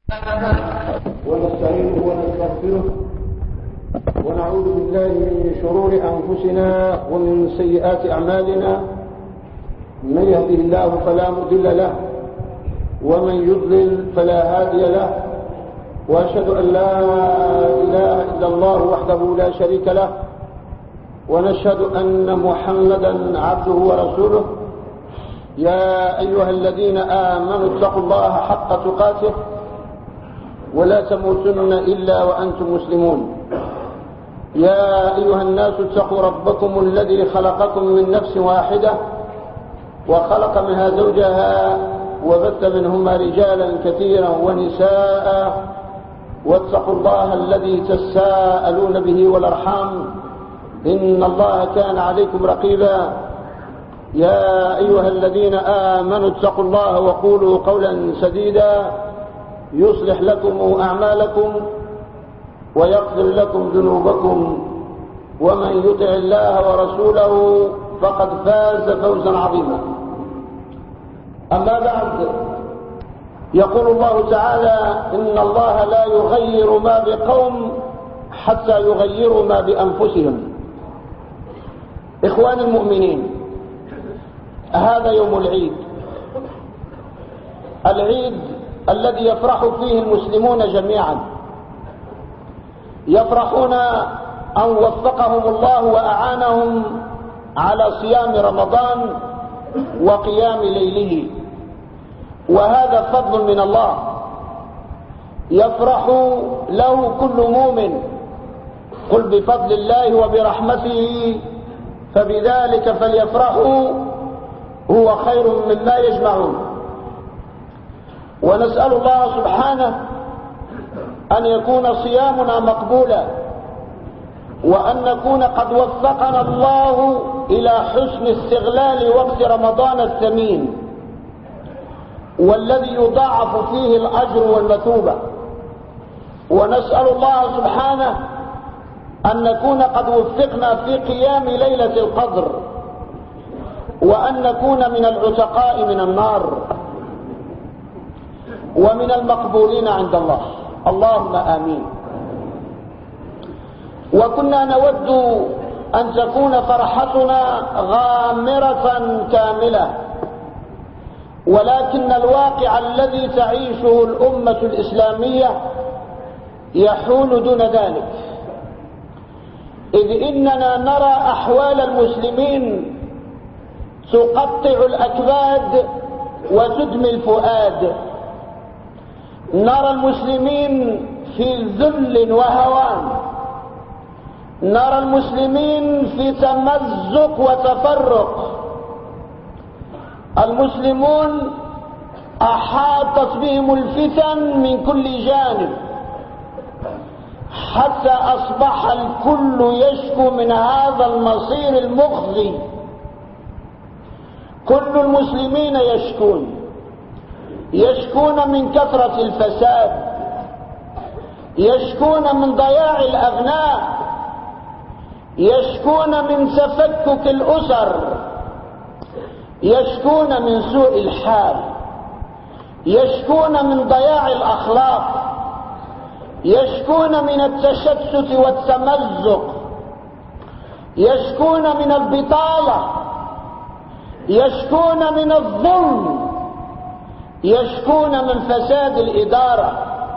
ونستعينه ونستغفره ونعوذ بالله من شرور أنفسنا ومن سيئات أعمالنا. من يهده الله فلا مضل له ومن يضلل فلا هادي له، وأشهد أن لا إله إلا الله وحده لا شريك له، ونشهد أن محمدا عبده ورسوله. يا أيها الذين آمنوا اتقوا الله حق تقاته ولا تموتن إلا وأنتم مسلمون. يا أيها الناس اتقوا ربكم الذي خلقكم من نفس واحدة وخلق منها زوجها وبث منهما رجالا كثيرا ونساء، واتقوا الله الذي تساءلون به والأرحام إن الله كان عليكم رقيبا. يا أيها الذين آمنوا اتقوا الله وقولوا قولا سديدا يصلح لكم أعمالكم ويغفر لكم ذنوبكم، ومن يطع الله ورسوله فقد فاز فوزا عظيما. أما بعد، يقول الله تعالى: إن الله لا يغير ما بقوم حتى يغيروا ما بأنفسهم. إخواني المؤمنين، هذا يوم العيد، العيد الذي يفرح فيه المسلمون جميعا، يفرحون أن وفقهم الله وأعانهم على صيام رمضان وقيام ليله، وهذا فضل من الله يفرح له كل مؤمن. قل بفضل الله وبرحمته فبذلك فليفرحوا هو خير مما يجمعون. ونسأل الله سبحانه أن يكون صيامنا مقبولا، وأن نكون قد وفقنا الله إلى حسن استغلال وقت رمضان الثمين والذي يضاعف فيه الأجر والمثوبة. ونسأل الله سبحانه أن نكون قد وفقنا في قيام ليلة القدر، وأن نكون من العتقاء من النار ومن المقبولين عند الله، اللهم آمين. وكنا نود أن تكون فرحتنا غامرة كاملة، ولكن الواقع الذي تعيشه الأمة الإسلامية يحول دون ذلك، إذ إننا نرى أحوال المسلمين تقطع الأكباد وتدمي الفؤاد. نرى المسلمين في ذل وهوان، نرى المسلمين في تمزق وتفرق. المسلمون أحاطت بهم الفتن من كل جانب، حتى أصبح الكل يشكو من هذا المصير المخزي. كل المسلمين يشكون من كثرة الفساد، يشكون من ضياع الأبناء، يشكون من تفكك الأسر، يشكون من سوء الحال، يشكون من ضياع الأخلاق، يشكون من التشتت والتمزق، يشكون من البطالة، يشكون من الظلم، يشكون من فساد الإدارة،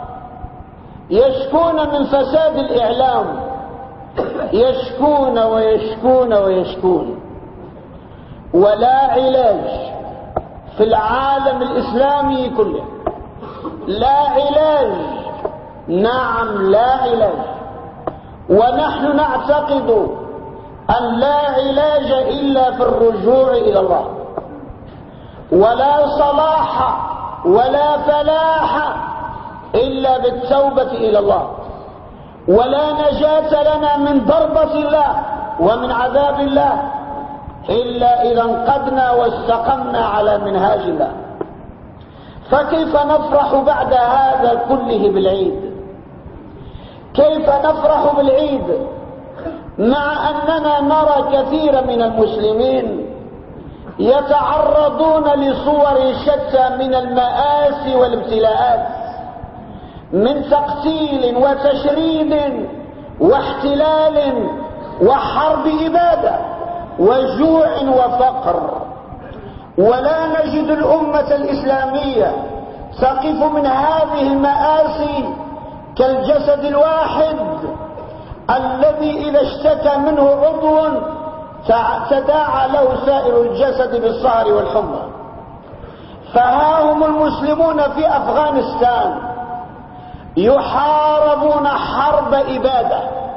يشكون من فساد الإعلام، يشكون ويشكون ويشكون. ولا علاج في العالم الإسلامي كله، لا علاج، نعم لا علاج. ونحن نعتقد أن لا علاج إلا في الرجوع إلى الله، ولا صلاح ولا فلاح إلا بالتوبة إلى الله، ولا نجاة لنا من ضربة الله ومن عذاب الله إلا إذا انقدنا واستقمنا على منهاج الله. فكيف نفرح بعد هذا كله بالعيد؟ كيف نفرح بالعيد مع أننا نرى كثير من المسلمين يتعرضون لصور شتى من المآسي والابتلاءات، من تقتيل وتشريد واحتلال وحرب إبادة وجوع وفقر. ولا نجد الأمة الإسلامية تقف من هذه المآسي كالجسد الواحد الذي إذا اشتكى منه عضو تداعى له سائر الجسد بالسهر والحمى. فها هم المسلمون في أفغانستان يحاربون حرب إبادة،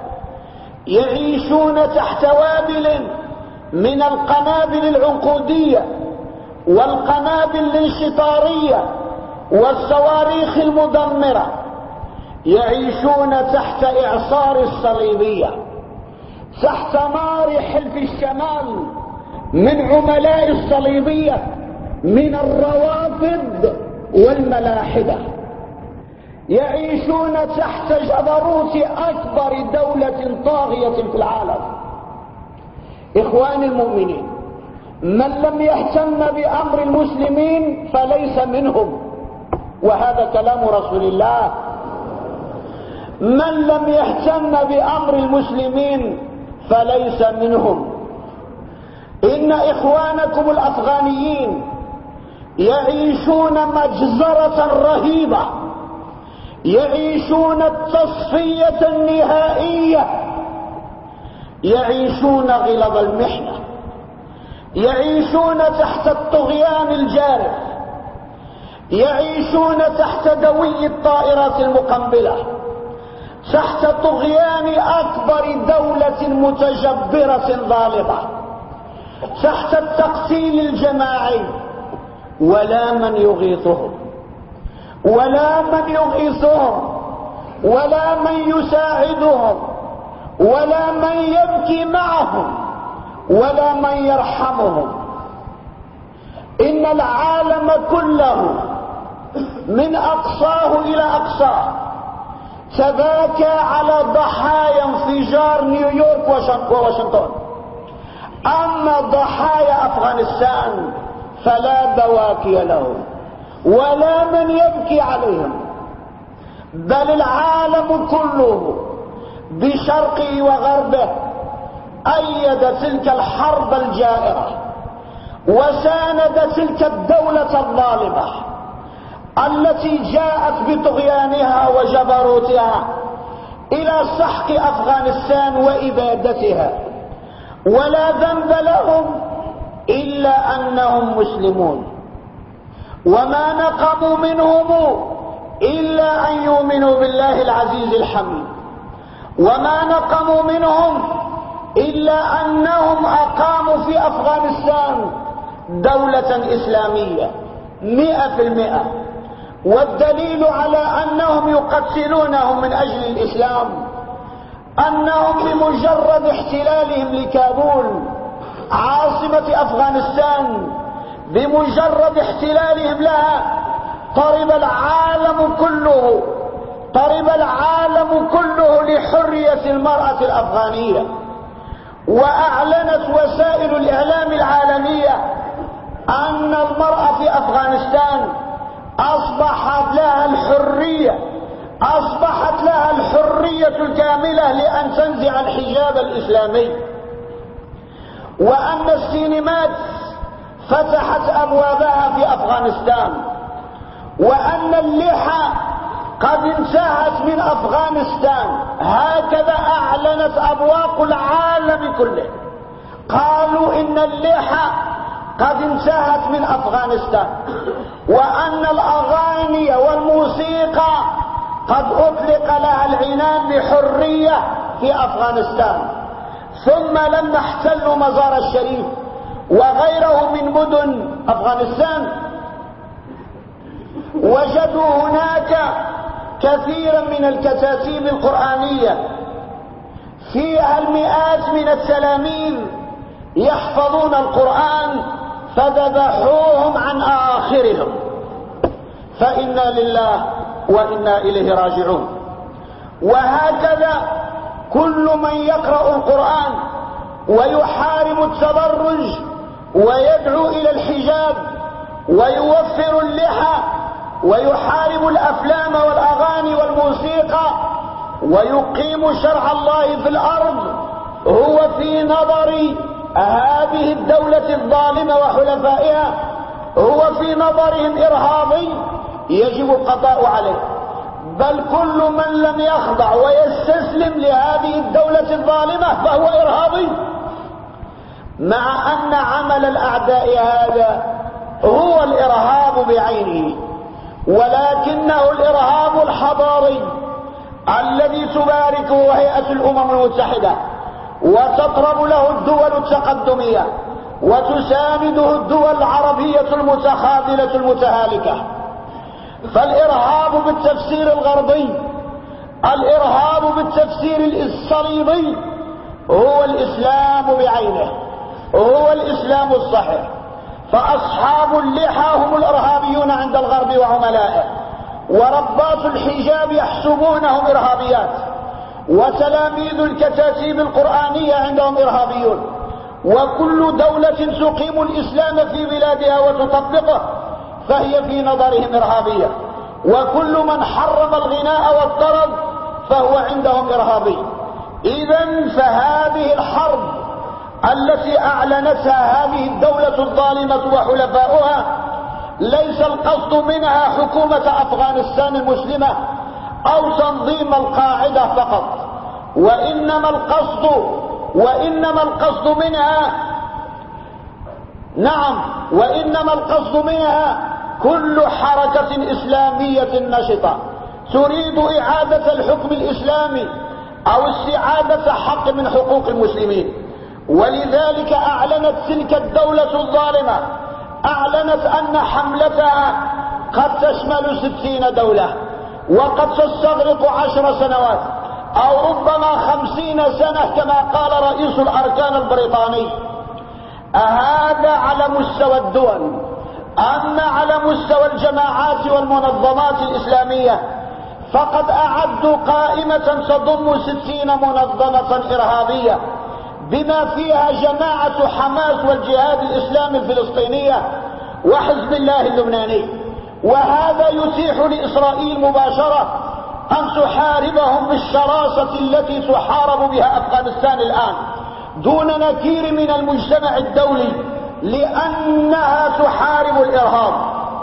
يعيشون تحت وابل من القنابل العنقودية والقنابل الانشطارية والصواريخ المدمرة، يعيشون تحت إعصار الصليبية، تحت نار حلف الشمال من عملاء الصليبية من الروافض والملاحدة، يعيشون تحت جبروت أكبر دولة طاغية في العالم. إخواني المؤمنين، من لم يهتم بأمر المسلمين فليس منهم، وهذا كلام رسول الله. من لم يهتم بأمر المسلمين فليس منهم. إن إخوانكم الأفغانيين يعيشون مجزرة رهيبة، يعيشون التصفية النهائية، يعيشون غلظ المحنة، يعيشون تحت الطغيان الجارف، يعيشون تحت دوي الطائرات المقنبلة، تحت طغيان أكبر دولة متجبرة ظالمة، تحت التقتيل الجماعي، ولا من يغيثهم ولا من يغيثهم ولا من يساعدهم ولا من يبكي معهم ولا من يرحمهم. إن العالم كله من أقصاه إلى أقصاه تباكى على ضحايا انفجار نيويورك وواشنطن، أما ضحايا أفغانستان فلا بواكي لهم ولا من يبكي عليهم، بل العالم كله بشرقه وغربه أيد تلك الحرب الجائرة وساند تلك الدولة الظالمة التي جاءت بطغيانها وجبروتها إلى سحق أفغانستان وإبادتها، ولا ذنب لهم إلا أنهم مسلمون، وما نقموا منهم إلا أن يؤمنوا بالله العزيز الحميد، وما نقموا منهم إلا أنهم أقاموا في أفغانستان دولة إسلامية 100%. والدليل على أنهم يقتلونهم من أجل الإسلام أنهم بمجرد احتلالهم لكابول عاصمة أفغانستان، بمجرد احتلالهم لها طرب العالم كله لحرية المرأة الأفغانية. وأعلنت وسائل الإعلام العالمية أن المرأة في أفغانستان أصبحت لها الحرية الكاملة لأن تنزع الحجاب الإسلامي، وأن السينمات فتحت أبوابها في أفغانستان، وأن اللحى قد انتهت من أفغانستان. هكذا أعلنت أبواق العالم كله، قالوا إن اللحى قد انتهت من أفغانستان، وأن الأغاني والموسيقى قد أطلق لها العنان بحرية في أفغانستان. ثم لما احتلوا مزار الشريف وغيره من مدن أفغانستان وجدوا هناك كثيرا من الكتاتيب القرآنية فيها المئات من التلاميذ يحفظون القرآن، فذبحوهم عن آخرهم. فإنا لله وإنا إليه راجعون. وهكذا كل من يقرأ القرآن ويحارب التبرج ويدعو إلى الحجاب ويوفر اللحى ويحارب الأفلام والأغاني والموسيقى ويقيم شرع الله في الأرض، هو في نظر هذه الدولة الظالمة وحلفائها هو في نظرهم إرهابي يجب القضاء عليه. بل كل من لم يخضع ويستسلم لهذه الدولة الظالمة فهو إرهابي، مع أن عمل الأعداء هذا هو الإرهاب بعينه، ولكنه الإرهاب الحضاري الذي تباركه هيئة الأمم المتحدة وتطرب له الدول التقدمية وتسانده الدول العربية المتخاذلة المتهالكة. فالإرهاب بالتفسير الغربي، الإرهاب بالتفسير الصليبي هو الإسلام بعينه، هو الإسلام الصحيح. فأصحاب اللحى هم الإرهابيون عند الغرب وعملائه، ورباط الحجاب يحسبونهم إرهابيات، وتلاميذ الكتاتيب القرآنية عندهم إرهابيون. وكل دولة تقيم الإسلام في بلادها وتطبقه فهي في نظرهم إرهابية، وكل من حرم الغناء والطرب فهو عندهم إرهابي. إذن فهذه الحرب التي أعلنتها هذه الدولة الظالمة وحلفاؤها ليس القصد منها حكومة أفغانستان المسلمة أو تنظيم القاعدة فقط، وإنما القصد منها كل حركة إسلامية نشطة تريد إعادة الحكم الإسلامي أو استعادة حق من حقوق المسلمين. ولذلك أعلنت تلك الدولة الظالمة، أعلنت أن حملتها قد تشمل 60 دولة، وقد تستغرق 10 سنوات أو ربما 50 سنة كما قال رئيس الأركان البريطاني. هذا على مستوى الدول. أما على مستوى الجماعات والمنظمات الإسلامية فقد أعدوا قائمة تضم 60 منظمة إرهابية بما فيها جماعة حماس والجهاد الإسلامي الفلسطينية وحزب الله اللبناني. وهذا يتيح لإسرائيل مباشرة أن تحاربهم بالشراسة التي تحارب بها أفغانستان الآن دون نكير من المجتمع الدولي، لأنها تحارب الإرهاب.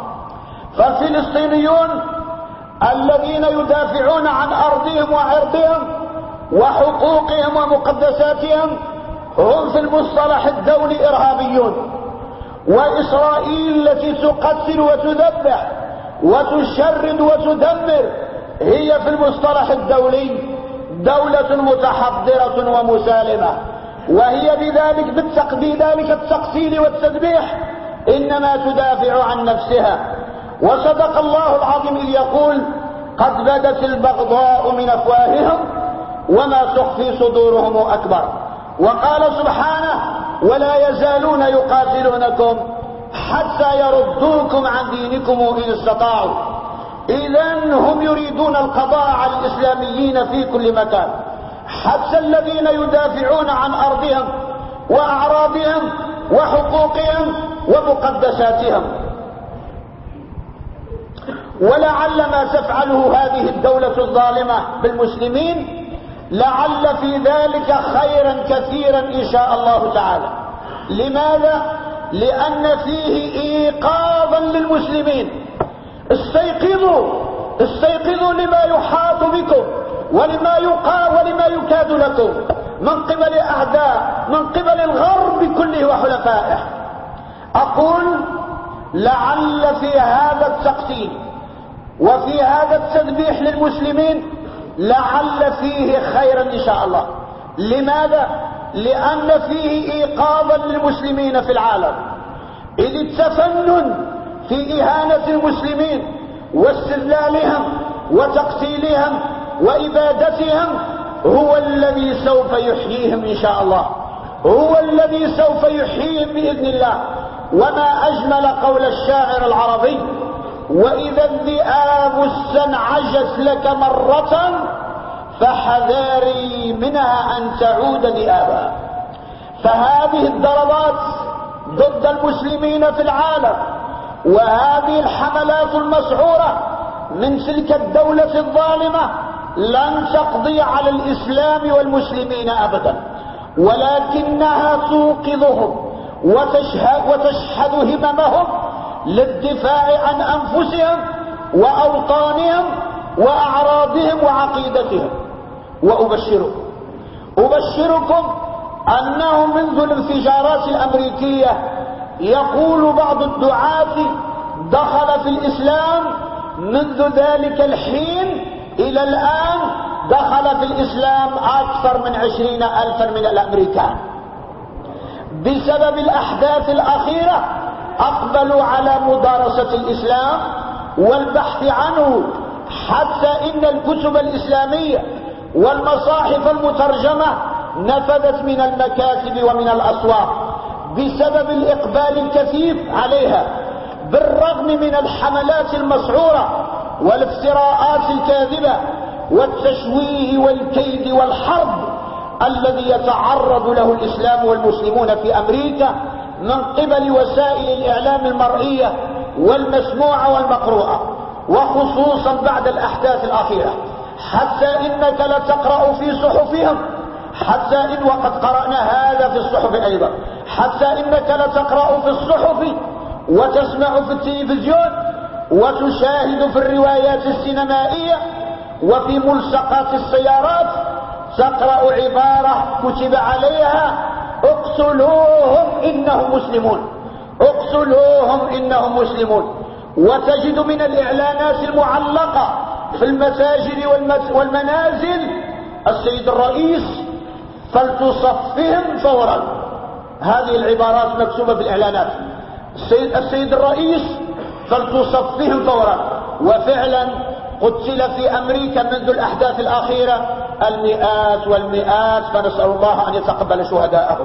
فالفلسطينيون الذين يدافعون عن أرضهم وعرضهم وحقوقهم ومقدساتهم هم في المصطلح الدولي إرهابيون. وإسرائيل التي تقتل وتذبح وتشرد وتدمر هي في المصطلح الدولي دولة متحضرة ومسالمة، وهي بذلك التقتيل والتذبيح إنما تدافع عن نفسها. وصدق الله العظيم إذ يقول قد بدت البغضاء من أفواههم وما تخفي صدورهم أكبر. وقال سبحانه ولا يزالون يقاتلونكم حتى يردوكم عن دينكم إن استطاعوا. إذن هم يريدون القضاء على الإسلاميين في كل مكان، حتى الذين يدافعون عن أرضهم وأعراضهم وحقوقهم ومقدساتهم. ولعل ما تفعله هذه الدولة الظالمة بالمسلمين لعل في ذلك خيرا كثيرا إن شاء الله تعالى. لماذا؟ لأن فيه إيقاظا للمسلمين. استيقظوا لما يحاط بكم ولما يكاد لكم من قبل أعداء، من قبل الغرب كله وحلفائه. أقول لعل في هذا التقتيل وفي هذا التذبيح للمسلمين لعل فيه خيرا إن شاء الله. لماذا؟ لأن فيه إيقاظا للمسلمين في العالم، إذ التفنن في إهانة المسلمين واستذلالهم وتقتيلهم وإبادتهم هو الذي سوف يحييهم إن شاء الله، هو الذي سوف يحييهم بإذن الله. وما أجمل قول الشاعر العربي وإذا الذئاب استنعجت لك مرة فحذاري منها أن تعود ذئابا. فهذه الضربات ضد المسلمين في العالم وهذه الحملات المسعورة من تلك الدولة الظالمة لن تقضي على الإسلام والمسلمين أبدا، ولكنها توقظهم وتشحذ هممهم للدفاع عن أنفسهم وأوطانهم وأعراضهم وعقيدتهم. أبشركم أنه منذ الانفجارات الأمريكية يقول بعض الدعاة دخل في الإسلام منذ ذلك الحين إلى الآن دخل في الإسلام أكثر من 20,000 من الأمريكان. بسبب الأحداث الأخيرة أقبلوا على مدارسة الإسلام والبحث عنه، حتى إن الكتب الإسلامية والمصاحف المترجمة نفذت من المكاتب ومن الأسواق بسبب الإقبال الكثيف عليها، بالرغم من الحملات المسعورة والافتراءات الكاذبة والتشويه والكيد والحرب الذي يتعرض له الإسلام والمسلمون في أمريكا من قبل وسائل الإعلام المرئية والمسموعة والمقروءة، وخصوصا بعد الأحداث الأخيرة، حتى إنك لتقرأ في صحفهم، حتى إن وقد قرأنا هذا في الصحف أيضا، حتى إنك لتقرأ في الصحف وتسمع في التلفزيون وتشاهد في الروايات السينمائية وفي ملصقات السيارات تقرأ عبارة كتب عليها: اقتلوهم إنهم مسلمون، اقتلوهم إنهم مسلمون. وتجد من الإعلانات المعلقة في المساجد والمنازل: السيد الرئيس فلتصفهم فورا. هذه العبارات مكتوبة في الإعلانات: السيد الرئيس فلتصفهم فورا. وفعلا قتل في أمريكا منذ الأحداث الأخيرة المئات والمئات، فنسأل الله أن يتقبل شهداءهم.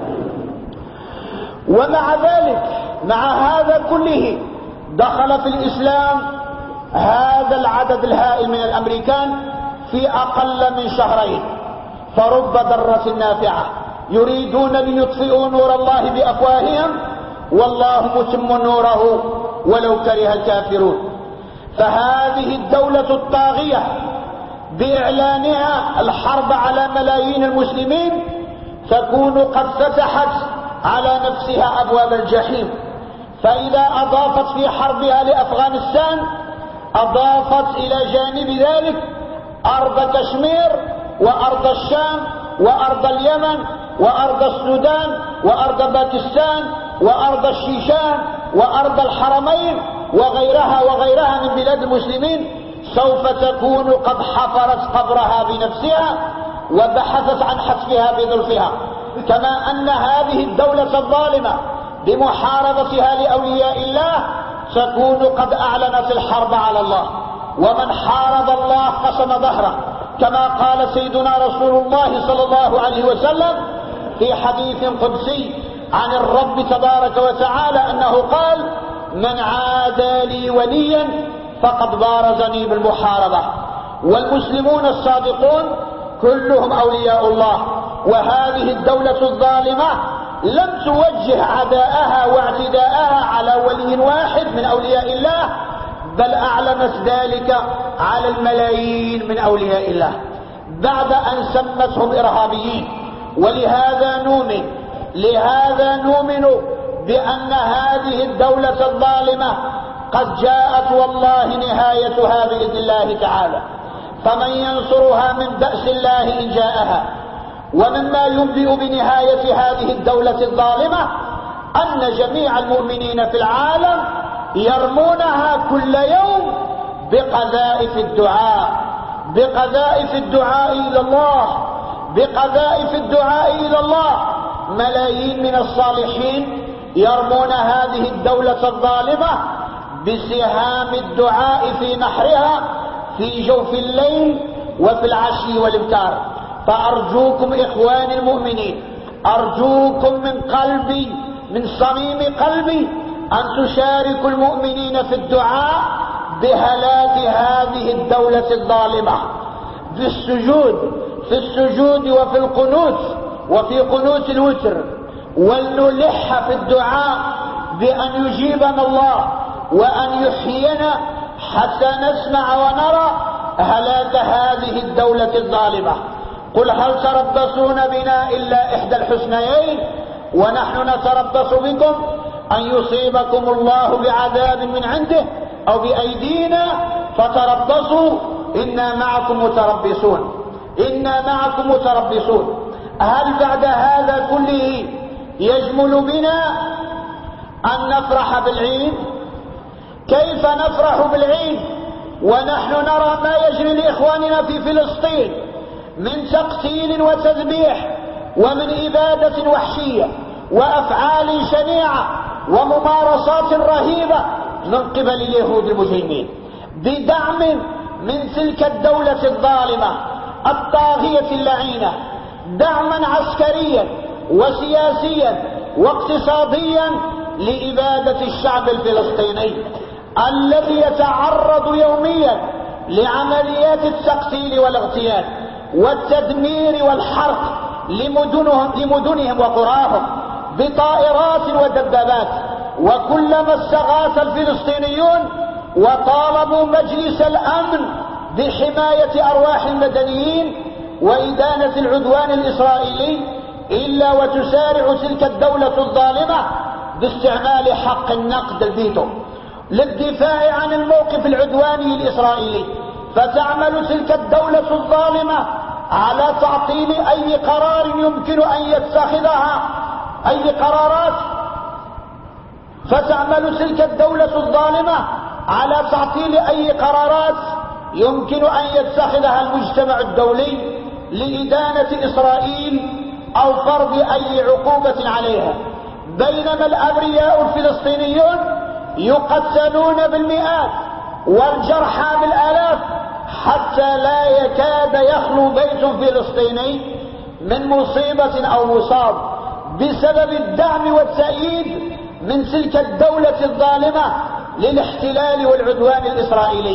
ومع ذلك، مع هذا كله، دخل في الإسلام هذا العدد الهائل من الأمريكان في أقل من شهرين، فرب ضرة نافعة يريدون ليطفئوا نور الله بأفواههم والله متم نوره ولو كره الكافرون. فهذه الدولة الطاغية بإعلانها الحرب على ملايين المسلمين تكون قد فتحت على نفسها أبواب الجحيم، فإذا أضافت في حربها لأفغانستان أضافت إلى جانب ذلك أرض كشمير وأرض الشام وأرض اليمن وأرض السودان وأرض باكستان وأرض الشيشان وأرض الحرمين وغيرها من بلاد المسلمين. سوف تكون قد حفرت قبرها بنفسها وبحثت عن حتفها بظلفها. كما أن هذه الدولة الظالمة بمحاربتها لأولياء الله تكون قد أعلنت الحرب على الله، ومن حارب الله قسم ظهره، كما قال سيدنا رسول الله صلى الله عليه وسلم في حديث قدسي عن الرب تبارك وتعالى أنه قال: من عادى لي وليا فقد بارزني بالمحاربة. والمسلمون الصادقون كلهم أولياء الله، وهذه الدولة الظالمة لم توجه عداءها واعتداءها على ولي واحد من أولياء الله، بل أعلنت ذلك على الملايين من أولياء الله بعد أن سمتهم إرهابيين. لهذا نؤمن بأن هذه الدولة الظالمة قد جاءت والله نهايتها بإذن الله تعالى، فمن ينصرها من بأس الله إن جاءها. ومما ينبئ بنهاية هذه الدولة الظالمة أن جميع المؤمنين في العالم يرمونها كل يوم بقذائف الدعاء إلى الله، بقذائف الدعاء إلى الله. ملايين من الصالحين يرمون هذه الدولة الظالمة بسهام الدعاء في نحرها في جوف الليل وفي العشي والإبكار. فأرجوكم إخواني المؤمنين، أرجوكم من قلبي، من صميم قلبي، أن تشاركوا المؤمنين في الدعاء بهلاك هذه الدولة الظالمة، في السجود وفي القنوت وفي قنوت الوتر، ولنلح في الدعاء بأن يجيبنا الله وأن يحيينا حتى نسمع ونرى هلاك هذه الدولة الظالمة. قل هل تربصون بنا إلا إحدى الحسنيين ونحن نتربص بكم أن يصيبكم الله بعذاب من عنده أو بأيدينا فتربصوا إنا معكم متربصون. إنا معكم متربصون. هل بعد هذا كله يجمل بنا أن نفرح بالعيد؟ كيف نفرح بالعيد ونحن نرى ما يجري لإخواننا في فلسطين من تقتيل وتذبيح ومن إبادة وحشية وأفعال شنيعة وممارسات رهيبة من قبل اليهود المجرمين بدعم من تلك الدولة الظالمة الطاغية اللعينة، دعما عسكريا وسياسيا واقتصاديا لإبادة الشعب الفلسطيني الذي يتعرض يوميا لعمليات التقتيل والاغتيال والتدمير والحرق لمدنهم وقراهم بطائرات ودبابات. وكلما استغاث الفلسطينيون وطالبوا مجلس الأمن بحماية أرواح المدنيين وإدانة العدوان الإسرائيلي إلا وتسارع تلك الدولة الظالمة باستعمال حق النقد الفيتو للدفاع عن الموقف العدواني الإسرائيلي. فتعمل تلك الدولة الظالمة على تعطيل أي قرار يمكن أن يتخذها أي قرارات. فتعمل تلك الدولة الظالمة على تعطيل أي قرارات يمكن أن يتخذها المجتمع الدولي لإدانة إسرائيل أو فرض أي عقوبة عليها. بينما الأبرياء الفلسطينيون يقتلون بالمئات والجرحى بالآلاف حتى لا يكاد يخلو بيت فلسطيني من مصيبة أو مصاب بسبب الدعم والتأييد من تلك الدولة الظالمة للاحتلال والعدوان الإسرائيلي.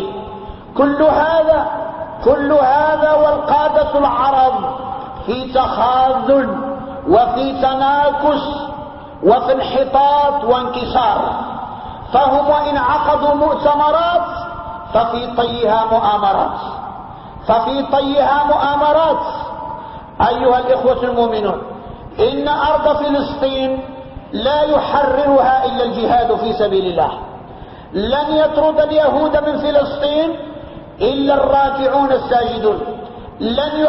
كل هذا والقادة العرب في تخاذل وفي تناكس وفي انحطاط وانكسار. فهم وإن عقدوا مؤتمرات ففي طيها مؤامرات. أيها الإخوة المؤمنون، إن أرض فلسطين لا يحررها إلا الجهاد في سبيل الله. لن يطرد اليهود من فلسطين إلا الراكعون الساجدون. لن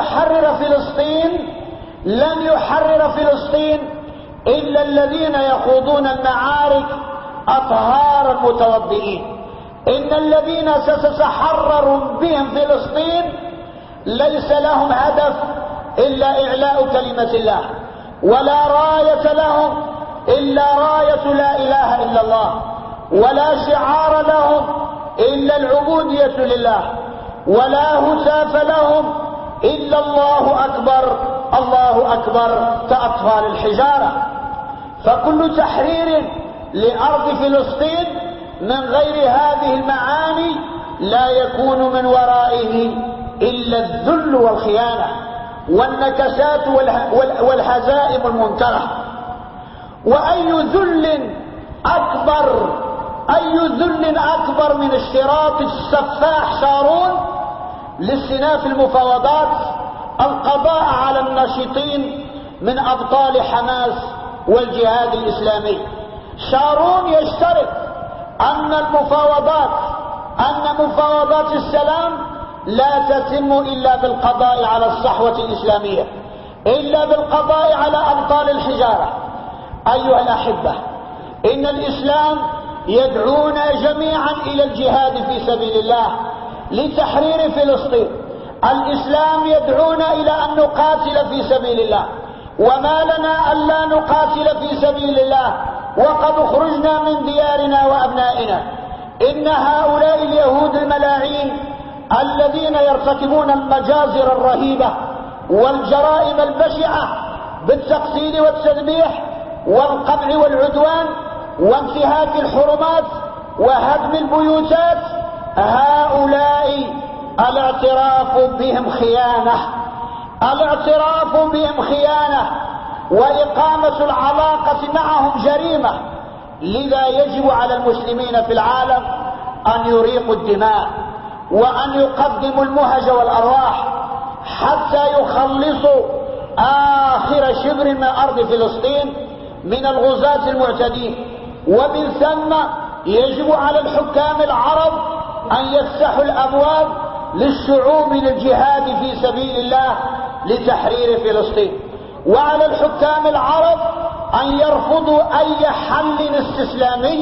يحرر فلسطين إلا الذين يخوضون المعارك أطهار متوضئين. إن الذين ستتحرر بهم فلسطين ليس لهم هدف إلا إعلاء كلمة الله، ولا راية لهم إلا راية لا إله إلا الله، ولا شعار لهم إلا العبودية لله، ولا هتاف لهم إلا الله أكبر الله أكبر كأطفال الحجارة. فكل تحرير لأرض فلسطين من غير هذه المعاني لا يكون من ورائه إلا الذل والخيانة والنكسات والهزائم المنكرة. وأي ذل أكبر من اشتراط السفاح شارون لاستئناف المفاوضات القضاء على الناشطين من أبطال حماس والجهاد الإسلامي. شارون يشترط أن مفاوضات السلام لا تتم إلا بالقضاء على الصحوة الإسلامية، إلا بالقضاء على أبطال الحجارة. أيها الأحبة، إن الإسلام يدعونا جميعا إلى الجهاد في سبيل الله لتحرير فلسطين. الإسلام يدعونا إلى أن نقاتل في سبيل الله، وما لنا ألا نقاتل في سبيل الله وقد خرجنا من ديارنا وأبنائنا. إن هؤلاء اليهود الملاعين الذين يرتكبون المجازر الرهيبة والجرائم البشعة بالتقتيل والتذبيح والقمع والعدوان وانتهاك الحرمات وهدم البيوتات، هؤلاء الاعتراف بهم خيانة وإقامة العلاقة معهم جريمة. لذا يجب على المسلمين في العالم أن يريقوا الدماء وأن يقدموا المهج والأرواح حتى يخلصوا آخر شبر من أرض فلسطين من الغزاة المعتدين. ومن ثم يجب على الحكام العرب أن يفتحوا الأبواب للشعوب للجهاد في سبيل الله لتحرير فلسطين، وعلى الحكام العرب أن يرفضوا أي حل استسلامي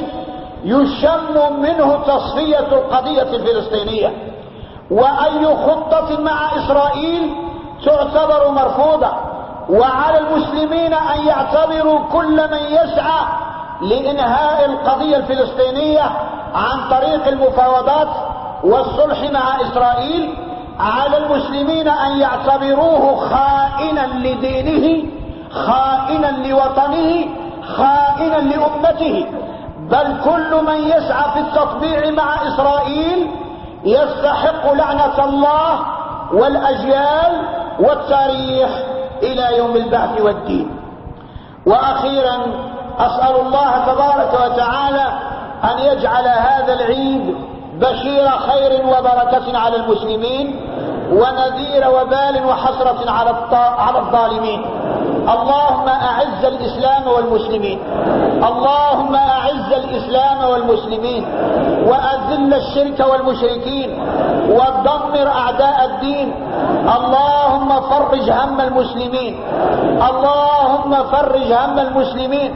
يشم منه تصفية القضية الفلسطينية، وأي خطة مع إسرائيل تعتبر مرفوضة. وعلى المسلمين أن يعتبروا كل من يسعى لإنهاء القضية الفلسطينية عن طريق المفاوضات والصلح مع إسرائيل، على المسلمين أن يعتبروه خائنا لدينه، خائنا لوطنه، خائنا لأمته. بل كل من يسعى في التطبيع مع إسرائيل يستحق لعنة الله والأجيال والتاريخ إلى يوم البعث والدين. وأخيرا أسأل الله تبارك وتعالى أن يجعل هذا العيد بشير خير وبركة على المسلمين ونذير وبال وحسرة على الظالمين. اللهم أعز الإسلام والمسلمين، اللهم أعز الإسلام والمسلمين وأذل الشرك والمشركين ودمر أعداء الدين. اللهم فرج هم المسلمين، اللهم فرج هم المسلمين،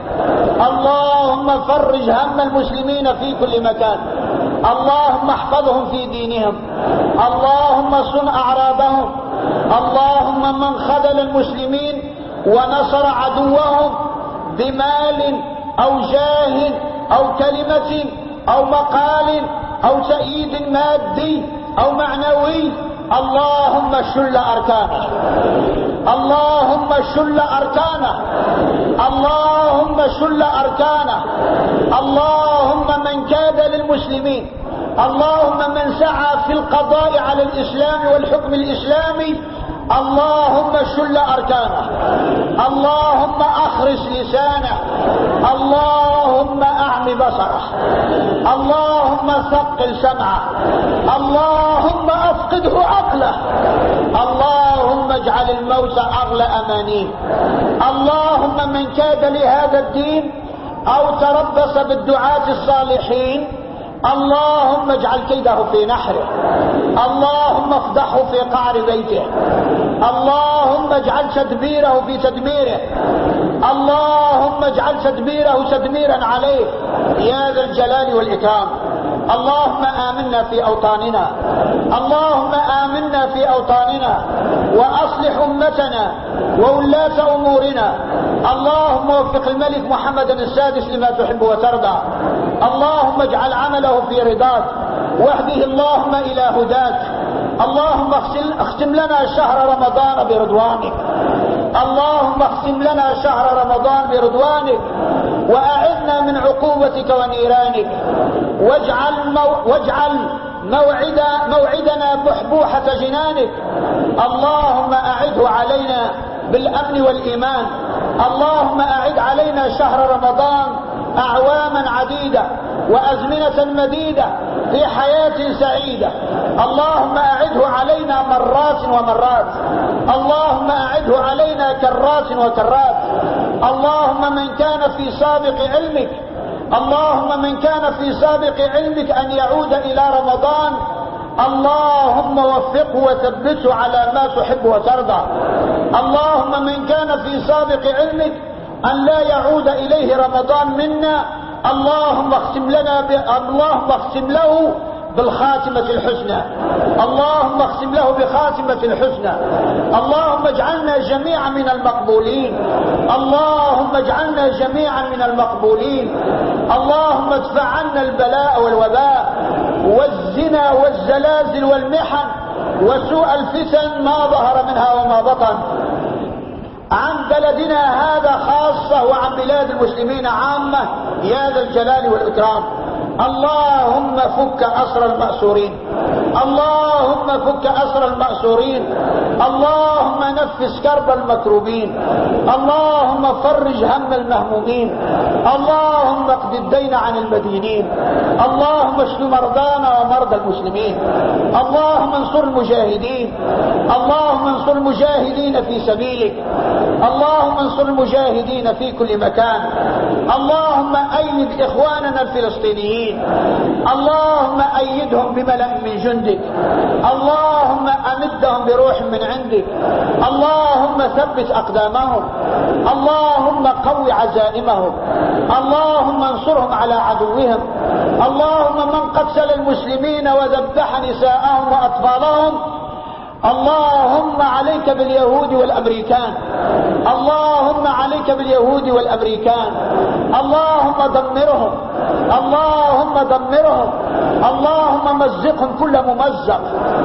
اللهم فرج هم المسلمين في كل مكان. اللهم احفظهم في دينهم، اللهم صن أعراضهم. اللهم من خذل المسلمين ونصر عدوهم بمال أو جاه أو كلمة أو مقال أو تأييد مادي أو معنوي، اللهم شل أركانه، اللهم شل أركانه، اللهم شل أركانه. اللهم من كاد للمسلمين، اللهم من سعى في القضاء على الإسلام والحكم الإسلامي، اللهم شل أركانه، اللهم أخرس لسانه، اللهم أعم بصره، اللهم ثقل سمعه، اللهم أفقده عقله، اللهم اجعل الموت أغلى أمانيه. اللهم من كاد لهذا الدين أو تربص بالدعاة الصالحين، اللهم اجعل كيده في نحره، اللهم افضحه في قعر بيته، اللهم اجعل تدبيره في تدميره، اللهم اجعل تدبيره تدميرا عليه يا ذا الجلال والإكرام. اللهم آمنا في أوطاننا، اللهم آمنا في أوطاننا وأصلح أمتنا وولاة أمورنا. اللهم وفق الملك محمد السادس لما تحب وترضى، اللهم اجعل عمله في رضاك واهده اللهم إلى هداك. اللهم اختم لنا شهر رمضان برضوانك، اللهم اختم لنا شهر رمضان برضوانك وأعذنا من عقوبتك ونيرانك، واجعل موعدنا بحبوحة جنانك. اللهم أعده علينا بالأمن والإيمان، اللهم أعد علينا شهر رمضان أعواما عديدة وأزمنة مديدة في حياة سعيدة. اللهم أعده علينا مرات ومرات، اللهم أعده علينا كرات وكرات. اللهم من كان في سابق علمك، اللهم من كان في سابق علمك أن يعود إلى رمضان، اللهم وفقه وثبته على ما تحب وترضى. اللهم من كان في سابق علمك أن لا يعود إليه رمضان منا، اللهم اختم له بالخاتمة الحسنى، اللهم اختم له بخاتمة الحسنى. اللهم اجعلنا جميعا من المقبولين، اللهم اجعلنا جميعا من المقبولين. اللهم ادفع عنا البلاء والوباء والزنا والزلازل والمحن وسوء الفتن ما ظهر منها وما بطن عن بلدنا هذا خاصة وعن بلاد المسلمين عامة يا ذا الجلال والإكرام. اللهم فك أسر المأسورين، اللهم فك أسر المأسورين، اللهم نفس كرب المكروبين، اللهم فرج هم المهمومين، اللهم اقض الدين عن المدينين، اللهم اشف مرضانا ومرضى المسلمين، اللهم انصر المجاهدين، اللهم انصر المجاهدين في سبيلك، اللهم انصر المجاهدين في كل مكان، اللهم أيد إخواننا الفلسطينيين، اللهم أيدهم بملأ من جندك، اللهم أمدهم بروح من عندك، اللهم ثبت أقدامهم، اللهم قو عزائمهم، اللهم انصرهم على عدوهم، اللهم من قتل المسلمين وذبح نساءهم وأطفالهم اللهم عليك باليهود والأمريكان، اللهم عليك باليهود والأمريكان، اللهم دمرهم، اللهم دمرهم، اللهم مزقهم كل ممزق،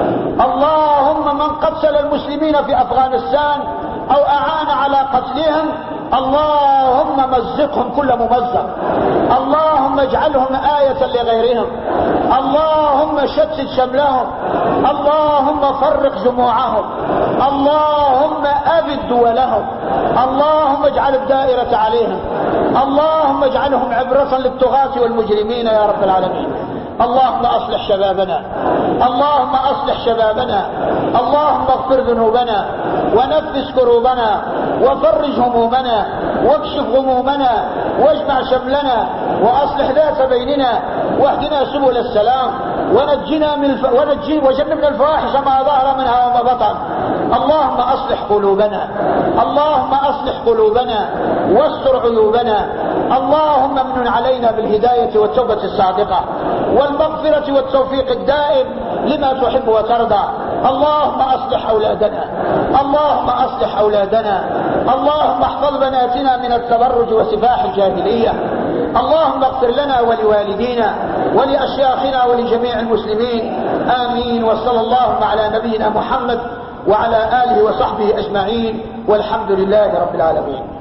اللهم من قتل المسلمين في أفغانستان أو أعان على قتلهم اللهم مزقهم كل ممزق، اللهم اجعلهم آية لغيرهم، اللهم شتت شملهم، اللهم فرق جموعهم، اللهم أبد دولهم، اللهم اجعل الدائرة عليهم، اللهم اجعلهم عبرة للطغاة والمجرمين يا رب العالمين. اللهم أصلح شبابنا، اللهم أصلح شبابنا، اللهم اغفر ذنوبنا ونفس كروبنا وفرج همومنا واكشف غمومنا واجمع شملنا وأصلح ذات بيننا واهدنا سبل السلام ونجنا من وجنبنا الفواحش ما ظهر منها وما بطن. اللهم أصلح قلوبنا، اللهم أصلح قلوبنا واستر عيوبنا، اللهم امن علينا بالهداية والتوبة الصادقة والمغفرة والتوفيق الدائم لما تحب وترضى. اللهم أصلح أولادنا، اللهم أصلح أولادنا، اللهم احفظ بناتنا من التبرج وسفاح الجاهلية، اللهم اغفر لنا ولوالدينا ولأشياخنا ولجميع المسلمين آمين. وصلى الله على نبينا محمد وعلى آله وصحبه أجمعين والحمد لله رب العالمين.